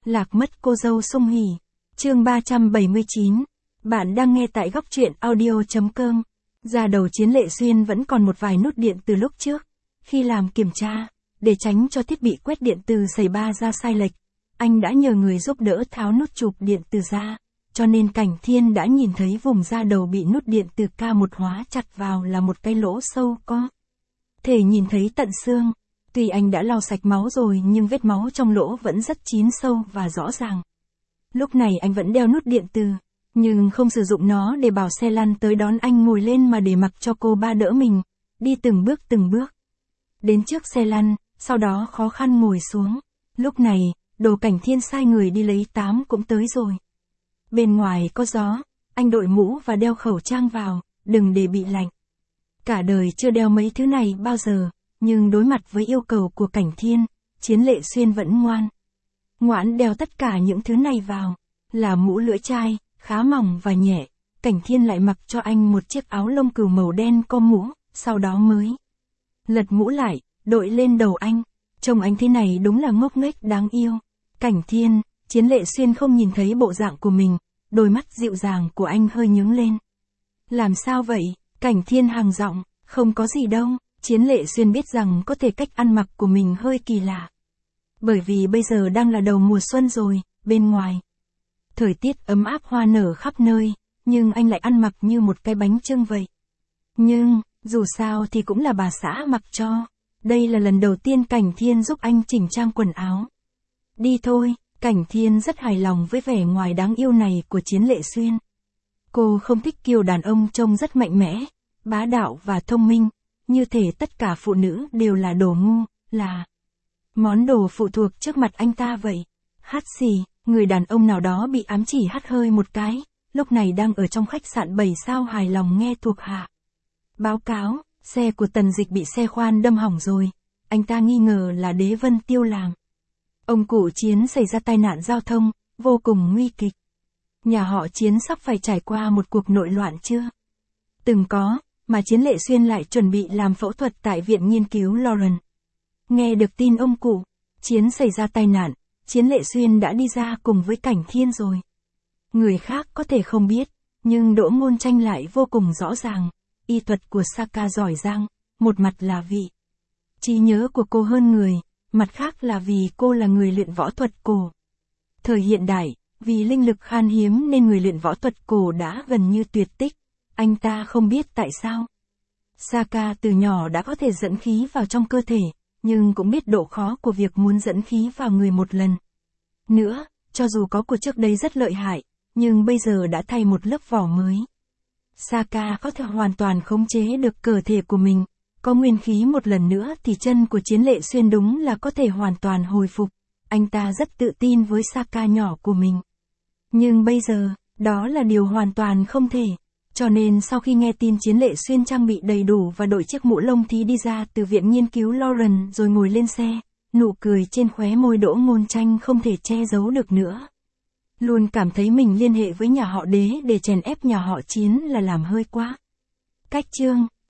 Lạc mất cô dâu sung hỉ. Chương 379. Bạn đang nghe tại góc truyện audio.com. Ra đầu Chiến Lệ Xuyên vẫn còn một vài nút điện từ lúc trước. Khi làm kiểm tra, để tránh cho thiết bị quét điện từ xảy ra sai lệch, anh đã nhờ người giúp đỡ tháo nút chụp điện từ ra, cho nên Cảnh Thiên đã nhìn thấy vùng da đầu bị nút điện từ K1 hóa chặt vào là một cái lỗ sâu có thể nhìn thấy tận xương. Tuy anh đã lau sạch máu rồi nhưng vết máu trong lỗ vẫn rất chín sâu và rõ ràng. Lúc này anh vẫn đeo nút điện từ, nhưng không sử dụng nó để bảo xe lăn tới đón anh ngồi lên mà để mặc cho cô ba đỡ mình, đi từng bước. Đến trước xe lăn, sau đó khó khăn ngồi xuống. Lúc này, Đồ Cảnh Thiên sai người đi lấy tám cũng tới rồi. Bên ngoài có gió, anh đội mũ và đeo khẩu trang vào, đừng để bị lạnh. Cả đời chưa đeo mấy thứ này bao giờ, nhưng đối mặt với yêu cầu của Cảnh Thiên, Chiến Lệ Xuyên vẫn ngoãn đeo tất cả những thứ này vào. Là mũ lưỡi chai, khá mỏng và nhẹ, Cảnh Thiên lại mặc cho anh một chiếc áo lông cừu màu đen có mũ, sau đó mới lật mũ lại, đội lên đầu anh. Trông anh thế này đúng là ngốc nghếch đáng yêu. Cảnh Thiên, Chiến Lệ Xuyên không nhìn thấy bộ dạng của mình, đôi mắt dịu dàng của anh hơi nhướng lên. Làm sao vậy? Cảnh Thiên hằng giọng, không có gì đâu. Chiến Lệ Xuyên biết rằng có thể cách ăn mặc của mình hơi kỳ lạ. Bởi vì bây giờ đang là đầu mùa xuân rồi, bên ngoài thời tiết ấm áp hoa nở khắp nơi, nhưng anh lại ăn mặc như một cái bánh chưng vậy. Nhưng, dù sao thì cũng là bà xã mặc cho. Đây là lần đầu tiên Cảnh Thiên giúp anh chỉnh trang quần áo. Đi thôi, Cảnh Thiên rất hài lòng với vẻ ngoài đáng yêu này của Chiến Lệ Xuyên. Cô không thích kiểu đàn ông trông rất mạnh mẽ, bá đạo và thông minh, như thể tất cả phụ nữ đều là đồ ngu, là món đồ phụ thuộc trước mặt anh ta vậy. Hắt xì, người đàn ông nào đó bị ám chỉ hắt hơi một cái, lúc này đang ở trong khách sạn 7 sao hài lòng nghe thuộc hạ báo cáo, xe của Tần Dịch bị xe khoan đâm hỏng rồi, anh ta nghi ngờ là Đế Vân Tiêu làm. Ông cụ Chiến xảy ra tai nạn giao thông, vô cùng nguy kịch. Nhà họ Chiến sắp phải trải qua một cuộc nội loạn chưa từng có, mà Chiến Lệ Xuyên lại chuẩn bị làm phẫu thuật tại Viện Nghiên cứu Lawrence. Nghe được tin ông cụ Chiến xảy ra tai nạn, Chiến Lệ Xuyên đã đi ra cùng với Cảnh Thiên rồi. Người khác có thể không biết, nhưng Đỗ Ngôn Tranh lại vô cùng rõ ràng. Y thuật của Saka giỏi giang, một mặt là vì trí nhớ của cô hơn người, mặt khác là vì cô là người luyện võ thuật cổ. Thời hiện đại, vì linh lực khan hiếm nên người luyện võ thuật cổ đã gần như tuyệt tích. Anh ta không biết tại sao Saka từ nhỏ đã có thể dẫn khí vào trong cơ thể, nhưng cũng biết độ khó của việc muốn dẫn khí vào người một lần nữa, cho dù có của trước đây rất lợi hại, nhưng bây giờ đã thay một lớp vỏ mới. Saka có thể hoàn toàn khống chế được cơ thể của mình, có nguyên khí một lần nữa thì chân của Chiến Lệ Xuyên đúng là có thể hoàn toàn hồi phục. Anh ta rất tự tin với Saka nhỏ của mình. Nhưng bây giờ, đó là điều hoàn toàn không thể. Cho nên sau khi nghe tin Chiến Lệ Xuyên trang bị đầy đủ và đội chiếc mũ lông thì đi ra từ Viện Nghiên cứu Lawrence rồi ngồi lên xe, nụ cười trên khóe môi Đỗ Ngôn Tranh không thể che giấu được nữa. Luôn cảm thấy mình liên hệ với nhà họ Đế để chèn ép nhà họ Chiến là làm hơi quá cách chương.